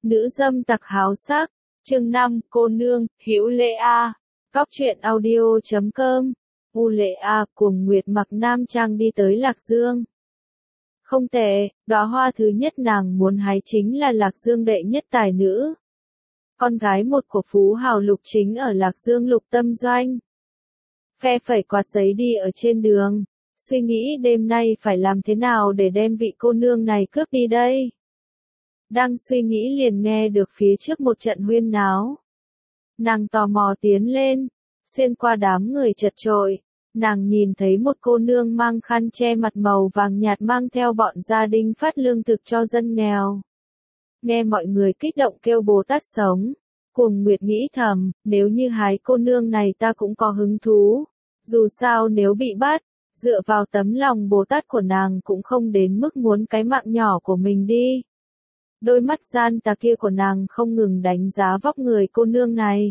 Nữ dâm tặc háo sắc, chương 5, cô nương, Hữu Lễ A. Cóc truyện audio.com. U Lệ A cùng Nguyệt mặc nam trang đi tới Lạc Dương. Không tệ, đóa hoa thứ nhất nàng muốn hái chính là Lạc Dương đệ nhất tài nữ. Con gái một của phú hào Lục Chính ở Lạc Dương Lục Tâm Doanh. Phe phẩy quạt giấy đi ở trên đường, suy nghĩ đêm nay phải làm thế nào để đem vị cô nương này cướp đi đây. Đang suy nghĩ liền nghe được phía trước một trận huyên náo. Nàng tò mò tiến lên, xuyên qua đám người chật chội, nàng nhìn thấy một cô nương mang khăn che mặt màu vàng nhạt mang theo bọn gia đình phát lương thực cho dân nghèo. Nghe mọi người kích động kêu Bồ Tát sống, Cuồng Nguyệt nghĩ thầm, nếu như hái cô nương này ta cũng có hứng thú, dù sao nếu bị bắt, dựa vào tấm lòng Bồ Tát của nàng cũng không đến mức muốn cái mạng nhỏ của mình đi. Đôi mắt gian tà kia của nàng không ngừng đánh giá vóc người cô nương này.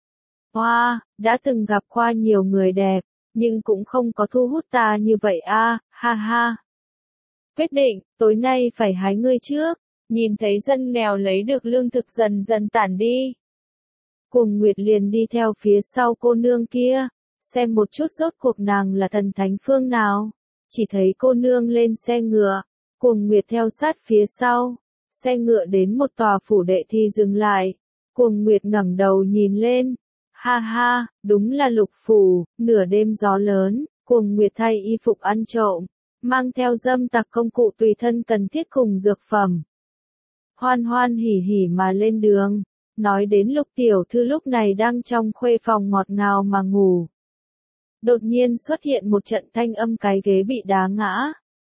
Hoa, đã từng gặp qua nhiều người đẹp, nhưng cũng không có thu hút ta như vậy a, ha ha. Quyết định, tối nay phải hái ngươi trước, nhìn thấy dân nghèo lấy được lương thực dần dần tản đi. Cuồng Nguyệt liền đi theo phía sau cô nương kia, xem một chút rốt cuộc nàng là thần thánh phương nào. Chỉ thấy cô nương lên xe ngựa, Cuồng Nguyệt theo sát phía sau. Xe ngựa đến một tòa phủ đệ thì dừng lại. Cuồng Nguyệt ngẩng đầu nhìn lên. Ha ha, đúng là Lục phủ. Nửa đêm gió lớn, Cuồng Nguyệt thay y phục ăn trộm, mang theo dâm tặc công cụ tùy thân cần thiết cùng dược phẩm. Hoan hoan hỉ hỉ mà lên đường. Nói đến Lục tiểu thư lúc này đang trong khuê phòng ngọt ngào mà ngủ. Đột nhiên xuất hiện một trận thanh âm cái ghế bị đá ngã,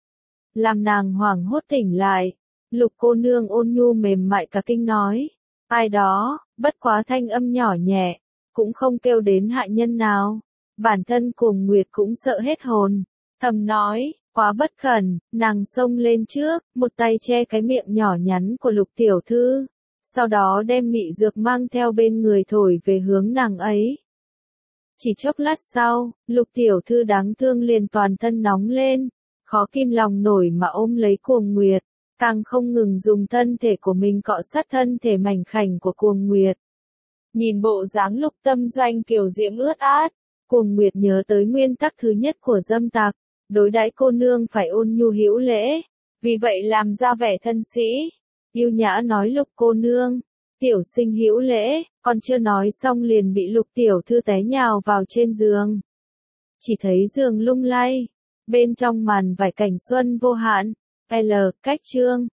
làm nàng hoảng hốt tỉnh lại. Lục cô nương ôn nhu mềm mại cả kinh nói, ai đó, bất quá thanh âm nhỏ nhẹ, cũng không kêu đến hại nhân nào. Bản thân Cuồng Nguyệt cũng sợ hết hồn, thầm nói, quá bất khẩn. Nàng xông lên trước, một tay che cái miệng nhỏ nhắn của Lục tiểu thư, sau đó đem mị dược mang theo bên người thổi về hướng nàng ấy. Chỉ chốc lát sau, Lục tiểu thư đáng thương liền toàn thân nóng lên, khó kìm lòng nổi mà ôm lấy Cuồng Nguyệt, càng không ngừng dùng thân thể của mình cọ sát thân thể mảnh khảnh của Cuồng Nguyệt. Nhìn bộ dáng Lục Tâm Doanh kiều diễm ướt át, Cuồng Nguyệt nhớ tới nguyên tắc thứ nhất của dâm tặc, đối đãi cô nương phải ôn nhu hữu lễ, vì vậy làm ra vẻ thân sĩ, yêu nhã nói Lục cô nương, tiểu sinh hữu lễ, còn chưa nói xong liền bị Lục tiểu thư té nhào vào trên giường. Chỉ thấy giường lung lay, bên trong màn vải cảnh xuân vô hạn. L. Cách chương